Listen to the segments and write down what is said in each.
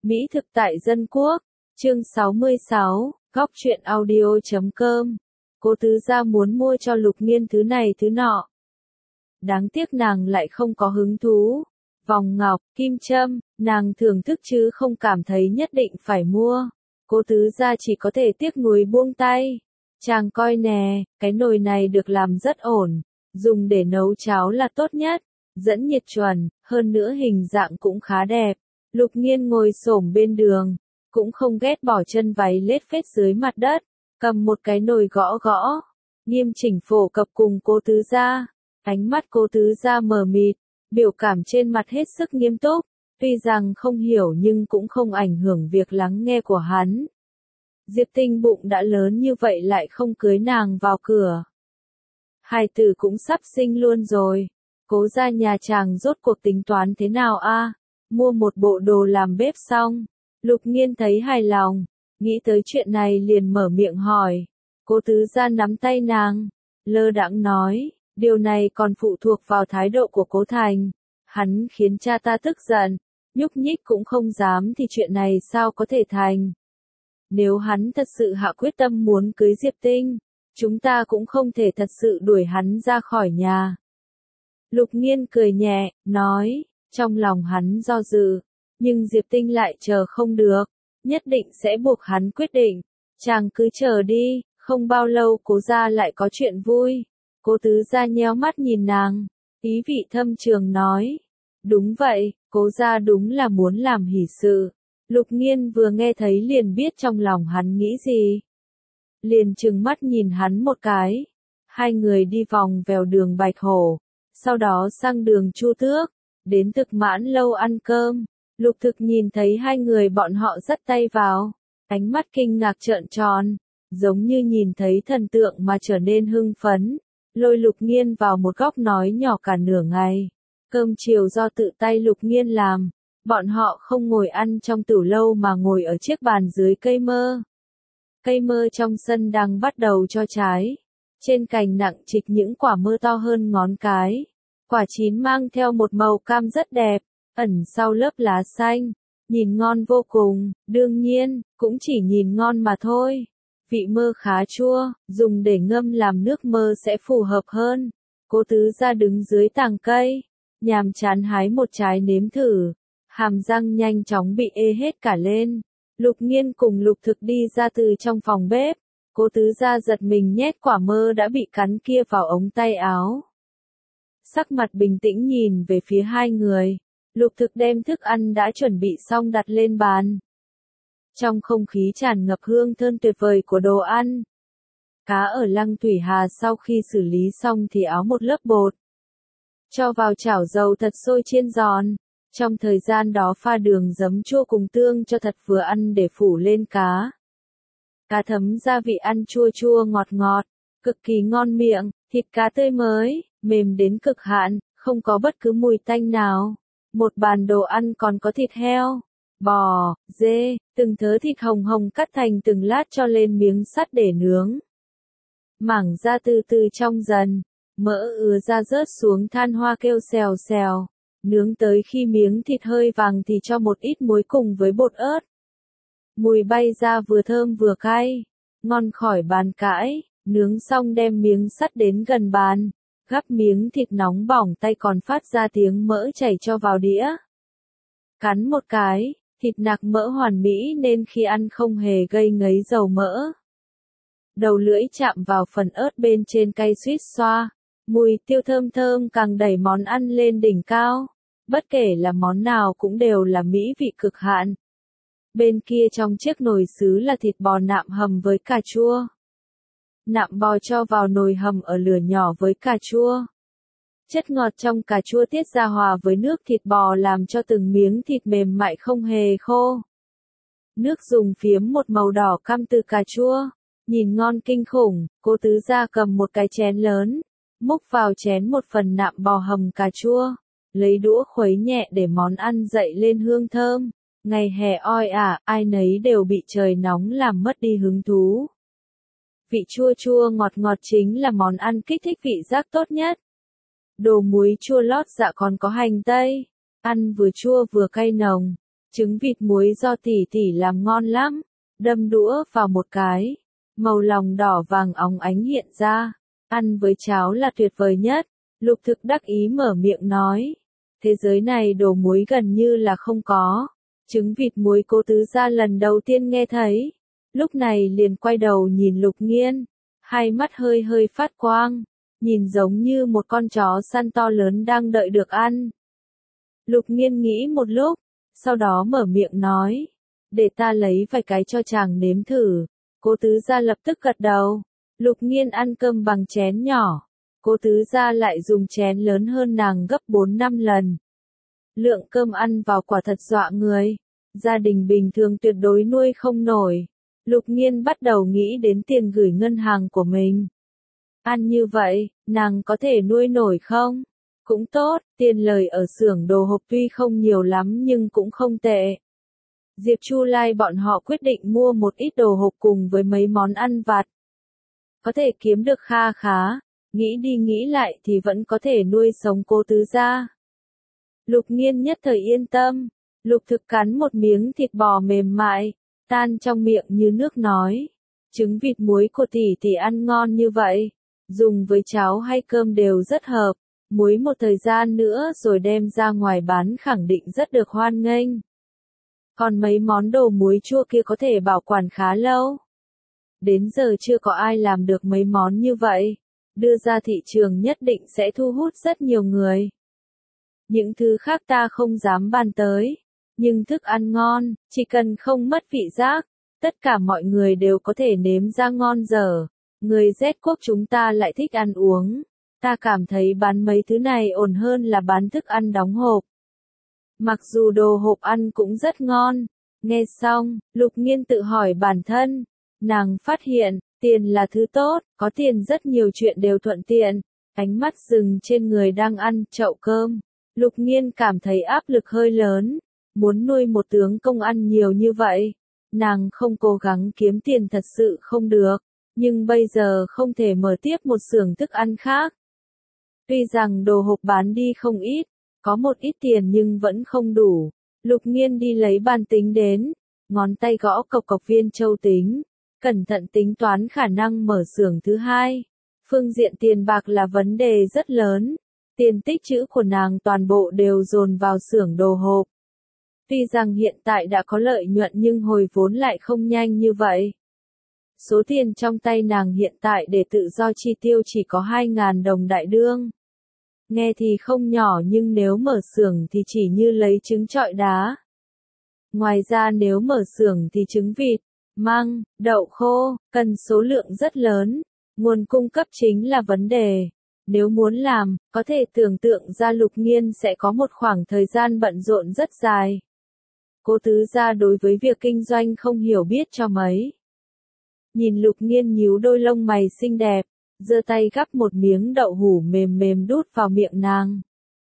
Mỹ thực tại dân quốc, chương 66, góc truyện audio.com. Cố tứ gia muốn mua cho Lục Nghiên thứ này thứ nọ. Đáng tiếc nàng lại không có hứng thú. Vòng ngọc, kim châm, nàng thưởng thức chứ không cảm thấy nhất định phải mua. Cố tứ gia chỉ có thể tiếc nuối buông tay. Chàng coi nè, cái nồi này được làm rất ổn, dùng để nấu cháo là tốt nhất, dẫn nhiệt chuẩn, hơn nữa hình dạng cũng khá đẹp. Lục Nghiên ngồi xổm bên đường, cũng không ghét bỏ chân váy lết phết dưới mặt đất, cầm một cái nồi gõ gõ, nghiêm chỉnh phổ cập cùng cố tứ gia. Ánh mắt cố tứ gia mờ mịt, biểu cảm trên mặt hết sức nghiêm túc, tuy rằng không hiểu nhưng cũng không ảnh hưởng việc lắng nghe của hắn. Diệp Tinh bụng đã lớn như vậy lại không cưới nàng vào cửa. Hài tử cũng sắp sinh luôn rồi. Cố gia nhà chàng rốt cuộc tính toán thế nào a? Mua một bộ đồ làm bếp xong. Lục Nghiên thấy hài lòng, nghĩ tới chuyện này liền mở miệng hỏi. Cố tứ gia nắm tay nàng, lơ đãng nói, điều này còn phụ thuộc vào thái độ của Cố Thành. Hắn khiến cha ta tức giận, nhúc nhích cũng không dám thì chuyện này sao có thể thành. Nếu hắn thật sự hạ quyết tâm muốn cưới Diệp Tinh, chúng ta cũng không thể thật sự đuổi hắn ra khỏi nhà. Lục Nghiên cười nhẹ, nói, trong lòng hắn do dự, nhưng Diệp Tinh lại chờ không được, nhất định sẽ buộc hắn quyết định. Chàng cứ chờ đi, không bao lâu Cố gia lại có chuyện vui. Cố tứ gia nhéo mắt nhìn nàng, ý vị thâm trường nói, đúng vậy, Cố gia đúng là muốn làm hỷ sự. Lục Nghiên vừa nghe thấy liền biết trong lòng hắn nghĩ gì. Liền trừng mắt nhìn hắn một cái. Hai người đi vòng vèo đường Bạch Hổ, sau đó sang đường Chu Tước, đến Thực Mãn lâu ăn cơm. Lục Thực nhìn thấy hai người bọn họ dắt tay vào, ánh mắt kinh ngạc trợn tròn, giống như nhìn thấy thần tượng mà trở nên hưng phấn, lôi Lục Nghiên vào một góc nói nhỏ cả nửa ngày. Cơm chiều do tự tay Lục Nghiên làm. Bọn họ không ngồi ăn trong tửu lâu mà ngồi ở chiếc bàn dưới cây mơ. Cây mơ trong sân đang bắt đầu cho trái. Trên cành nặng trịch những quả mơ to hơn ngón cái. Quả chín mang theo một màu cam rất đẹp, ẩn sau lớp lá xanh. Nhìn ngon vô cùng, đương nhiên, cũng chỉ nhìn ngon mà thôi. Vị mơ khá chua, dùng để ngâm làm nước mơ sẽ phù hợp hơn. Cố tứ gia đứng dưới tàng cây, nhàm chán hái một trái nếm thử. Hàm răng nhanh chóng bị ê hết cả lên. Lục Nghiên cùng Lục Thực đi ra từ trong phòng bếp. Cố tứ gia giật mình nhét quả mơ đã bị cắn kia vào ống tay áo. Sắc mặt bình tĩnh nhìn về phía hai người. Lục Thực đem thức ăn đã chuẩn bị xong đặt lên bàn. Trong không khí tràn ngập hương thơm tuyệt vời của đồ ăn. Cá ở Lăng Thủy Hà sau khi xử lý xong thì áo một lớp bột. Cho vào chảo dầu thật sôi chiên giòn. Trong thời gian đó pha đường giấm chua cùng tương cho thật vừa ăn để phủ lên cá. Cá thấm gia vị ăn chua chua ngọt ngọt, cực kỳ ngon miệng, thịt cá tươi mới, mềm đến cực hạn, không có bất cứ mùi tanh nào. Một bàn đồ ăn còn có thịt heo, bò, dê, từng thớ thịt hồng hồng cắt thành từng lát cho lên miếng sắt để nướng. Mảng da từ từ trong dần, mỡ ứa ra rớt xuống than hoa kêu xèo xèo. Nướng tới khi miếng thịt hơi vàng thì cho một ít muối cùng với bột ớt. Mùi bay ra vừa thơm vừa cay, ngon khỏi bàn cãi. Nướng xong đem miếng sắt đến gần bàn, gắp miếng thịt nóng bỏng tay còn phát ra tiếng mỡ chảy cho vào đĩa. Cắn một cái, thịt nạc mỡ hoàn mỹ nên khi ăn không hề gây ngấy dầu mỡ. Đầu lưỡi chạm vào phần ớt bên trên cay suýt xoa, mùi tiêu thơm thơm càng đẩy món ăn lên đỉnh cao. Bất kể là món nào cũng đều là mỹ vị cực hạn. Bên kia trong chiếc nồi sứ là thịt bò nạm hầm với cà chua. Nạm bò cho vào nồi hầm ở lửa nhỏ với cà chua. Chất ngọt trong cà chua tiết ra hòa với nước thịt bò làm cho từng miếng thịt mềm mại không hề khô. Nước dùng phiếm một màu đỏ cam từ cà chua. Nhìn ngon kinh khủng, cố tứ gia cầm một cái chén lớn, múc vào chén một phần nạm bò hầm cà chua. Lấy đũa khuấy nhẹ để món ăn dậy lên hương thơm. Ngày hè oi ả, ai nấy đều bị trời nóng làm mất đi hứng thú. Vị chua chua ngọt ngọt chính là món ăn kích thích vị giác tốt nhất. Đồ muối chua lót dạ còn có hành tây. Ăn vừa chua vừa cay nồng. Trứng vịt muối do tỷ tỷ làm ngon lắm, đâm đũa vào một cái, màu lòng đỏ vàng óng ánh hiện ra, ăn với cháo là tuyệt vời nhất. Lục Thực đắc ý mở miệng nói, thế giới này đồ muối gần như là không có. Trứng vịt muối Cố Tứ Gia lần đầu tiên nghe thấy, lúc này liền quay đầu nhìn Lục Nghiên, hai mắt hơi hơi phát quang, nhìn giống như một con chó săn to lớn đang đợi được ăn. Lục Nghiên nghĩ một lúc, sau đó mở miệng nói, để ta lấy vài cái cho chàng nếm thử. Cố Tứ Gia lập tức gật đầu. Lục Nghiên ăn cơm bằng chén nhỏ, Cố Tứ Gia lại dùng chén lớn hơn nàng gấp 4-5 lần. Lượng cơm ăn vào quả thật dọa người, gia đình bình thường tuyệt đối nuôi không nổi. Lục Nghiên bắt đầu nghĩ đến tiền gửi ngân hàng của mình. Ăn như vậy, nàng có thể nuôi nổi không? Cũng tốt, tiền lời ở xưởng đồ hộp tuy không nhiều lắm nhưng cũng không tệ. Diệp Chu Lai bọn họ quyết định mua một ít đồ hộp cùng với mấy món ăn vặt. Có thể kiếm được kha khá, nghĩ đi nghĩ lại thì vẫn có thể nuôi sống Cố Tứ Gia. Lục Nghiên nhất thời yên tâm, Lục Thực cắn một miếng thịt bò mềm mại, tan trong miệng như nước nói. Trứng vịt muối của tỷ tỷ ăn ngon như vậy, dùng với cháo hay cơm đều rất hợp, muối một thời gian nữa rồi đem ra ngoài bán khẳng định rất được hoan nghênh. Còn mấy món đồ muối chua kia có thể bảo quản khá lâu. Đến giờ chưa có ai làm được mấy món như vậy, đưa ra thị trường nhất định sẽ thu hút rất nhiều người. Những thứ khác ta không dám bàn tới, nhưng thức ăn ngon, chỉ cần không mất vị giác, tất cả mọi người đều có thể nếm ra ngon dở. Người Z quốc chúng ta lại thích ăn uống, ta cảm thấy bán mấy thứ này ổn hơn là bán thức ăn đóng hộp. Mặc dù đồ hộp ăn cũng rất ngon. Nghe xong, Lục Nghiên tự hỏi bản thân, nàng phát hiện, tiền là thứ tốt, có tiền rất nhiều chuyện đều thuận tiện. Ánh mắt dừng trên người đang ăn chậu cơm, Lục Nghiên cảm thấy áp lực hơi lớn, muốn nuôi một tướng công ăn nhiều như vậy. Nàng không cố gắng kiếm tiền thật sự không được, nhưng bây giờ không thể mở tiếp một xưởng thức ăn khác. Tuy rằng đồ hộp bán đi không ít, có một ít tiền nhưng vẫn không đủ. Lục Nghiên đi lấy bàn tính đến, ngón tay gõ cộc cộc viên châu tính, cẩn thận tính toán khả năng mở xưởng thứ hai. Phương diện tiền bạc là vấn đề rất lớn, tiền tích trữ của nàng toàn bộ đều dồn vào xưởng đồ hộp. Tuy rằng hiện tại đã có lợi nhuận nhưng hồi vốn lại không nhanh như vậy. Số tiền trong tay nàng hiện tại để tự do chi tiêu chỉ có 2.000 đồng đại đương. Nghe thì không nhỏ nhưng nếu mở xưởng thì chỉ như lấy trứng trọi đá. Ngoài ra nếu mở xưởng thì trứng vịt, măng, đậu khô, cần số lượng rất lớn. Nguồn cung cấp chính là vấn đề. Nếu muốn làm, có thể tưởng tượng ra Lục Nghiên sẽ có một khoảng thời gian bận rộn rất dài. Cố Tứ Gia đối với việc kinh doanh không hiểu biết cho mấy. Nhìn Lục Nghiên nhíu đôi lông mày xinh đẹp, giơ tay gắp một miếng đậu hủ mềm mềm đút vào miệng nàng.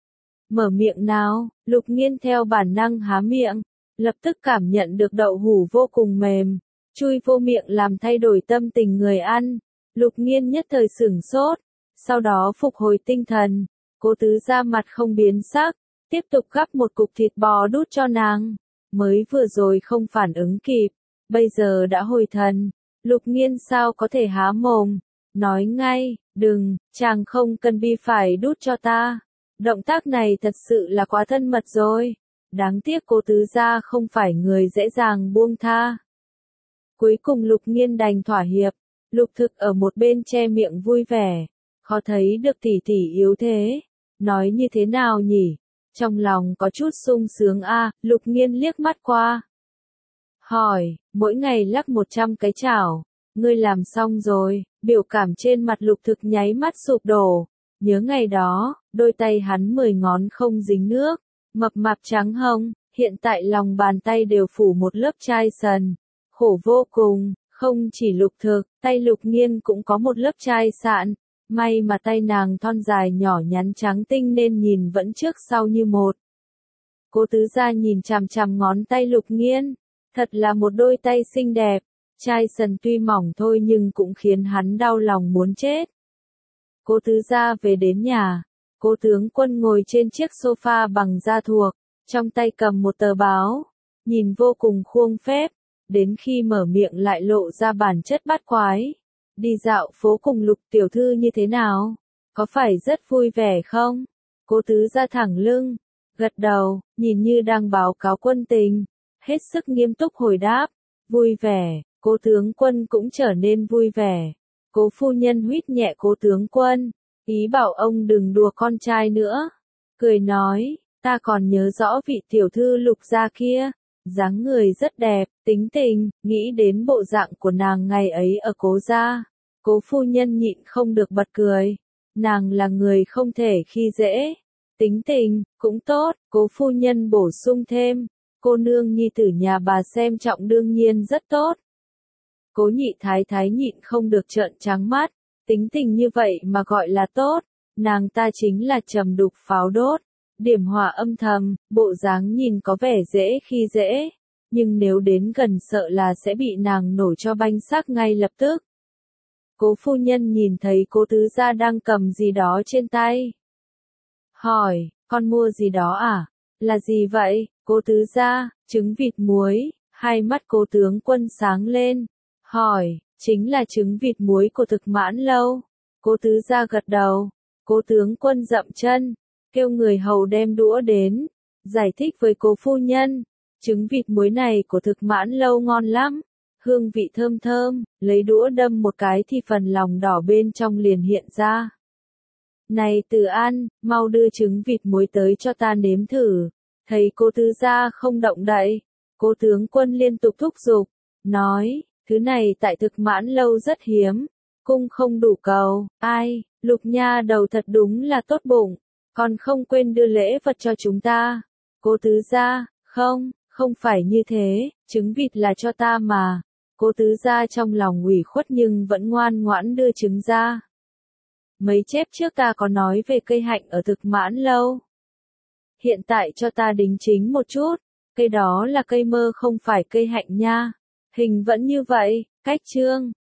Mở miệng nào, Lục Nghiên theo bản năng há miệng, lập tức cảm nhận được đậu hủ vô cùng mềm, chui vô miệng làm thay đổi tâm tình người ăn. Lục Nghiên nhất thời sửng sốt, sau đó phục hồi tinh thần, Cố Tứ Gia mặt không biến sắc, tiếp tục gắp một cục thịt bò đút cho nàng. Mới vừa rồi không phản ứng kịp, bây giờ đã hồi thần. Lục Nghiên sao có thể há mồm, nói ngay, đừng, chàng không cần bi phải đút cho ta. Động tác này thật sự là quá thân mật rồi. Đáng tiếc Cố Tứ Gia không phải người dễ dàng buông tha. Cuối cùng Lục Nghiên đành thỏa hiệp, Lục Thực ở một bên che miệng vui vẻ. Khó thấy được tỷ tỷ yếu thế. Nói như thế nào nhỉ? Trong lòng có chút sung sướng a. Lục Nghiên liếc mắt qua. Hỏi, mỗi ngày lắc 100 cái chảo. Ngươi làm xong rồi, biểu cảm trên mặt Lục Thực nháy mắt sụp đổ. Nhớ ngày đó, đôi tay hắn 10 ngón không dính nước, mập mạp trắng hồng, hiện tại lòng bàn tay đều phủ một lớp chai sần. Khổ vô cùng, không chỉ Lục Thực, tay Lục Nghiên cũng có một lớp chai sạn. May mà tay nàng thon dài nhỏ nhắn trắng tinh nên nhìn vẫn trước sau như một. Cố Tứ Gia nhìn chằm chằm ngón tay Lục Nghiên, thật là một đôi tay xinh đẹp. Chai sần tuy mỏng thôi nhưng cũng khiến hắn đau lòng muốn chết. Cố Tứ Gia về đến nhà, Cố tướng quân ngồi trên chiếc sofa bằng da thuộc, trong tay cầm một tờ báo. nhìn vô cùng khuôn phép, đến khi mở miệng lại lộ ra bản chất bát quái. Đi dạo phố cùng Lục tiểu thư như thế nào? Có phải rất vui vẻ không? Cố tứ gia thẳng lưng, gật đầu, nhìn như đang báo cáo quân tình, hết sức nghiêm túc hồi đáp, vui vẻ. Cố tướng quân cũng trở nên vui vẻ. Cố phu nhân huýt nhẹ cố tướng quân, ý bảo ông đừng đùa con trai nữa. Cười nói, ta còn nhớ rõ vị tiểu thư Lục gia kia, dáng người rất đẹp, tính tình, nghĩ đến bộ dạng của nàng ngày ấy ở cố gia. Cố phu nhân nhịn không được bật cười, nàng là người không thể khi dễ, tính tình, cũng tốt, cố phu nhân bổ sung thêm, cô nương nhi tử nhà bà xem trọng đương nhiên rất tốt. Cố nhị thái thái nhịn không được trợn trắng mắt, tính tình như vậy mà gọi là tốt, nàng ta chính là trầm đục pháo đốt, điểm hỏa âm thầm, bộ dáng nhìn có vẻ dễ khi dễ, nhưng nếu đến gần sợ là sẽ bị nàng nổ cho banh xác ngay lập tức. Cố phu nhân nhìn thấy cố tứ gia đang cầm gì đó trên tay. Hỏi, con mua gì đó à? Là gì vậy? Cố tứ gia, trứng vịt muối, hai mắt cố tướng quân sáng lên. Hỏi, chính là trứng vịt muối của Thực Mãn Lâu. Cố tứ gia gật đầu. Cố tướng quân dậm chân, kêu người hầu đem đũa đến, giải thích với cố phu nhân, trứng vịt muối này của Thực Mãn Lâu ngon lắm, hương vị thơm thơm, lấy đũa đâm một cái thì phần lòng đỏ bên trong liền hiện ra. Này Từ An, mau đưa trứng vịt muối tới cho ta nếm thử. Thấy cố tứ gia không động đậy, cố tướng quân liên tục thúc giục, nói, thứ này tại Thực Mãn Lâu rất hiếm, cung không đủ cầu, ai, Lục nha đầu thật đúng là tốt bụng, còn không quên đưa lễ vật cho chúng ta. Cố tứ gia, không phải như thế, trứng vịt là cho ta mà. Cố tứ gia trong lòng ủy khuất nhưng vẫn ngoan ngoãn đưa trứng ra. Mấy chép trước ta có nói về cây hạnh ở Thực Mãn Lâu. Hiện tại cho ta đính chính một chút, cây đó là cây mơ không phải cây hạnh nha. Hình vẫn như vậy, cách chương.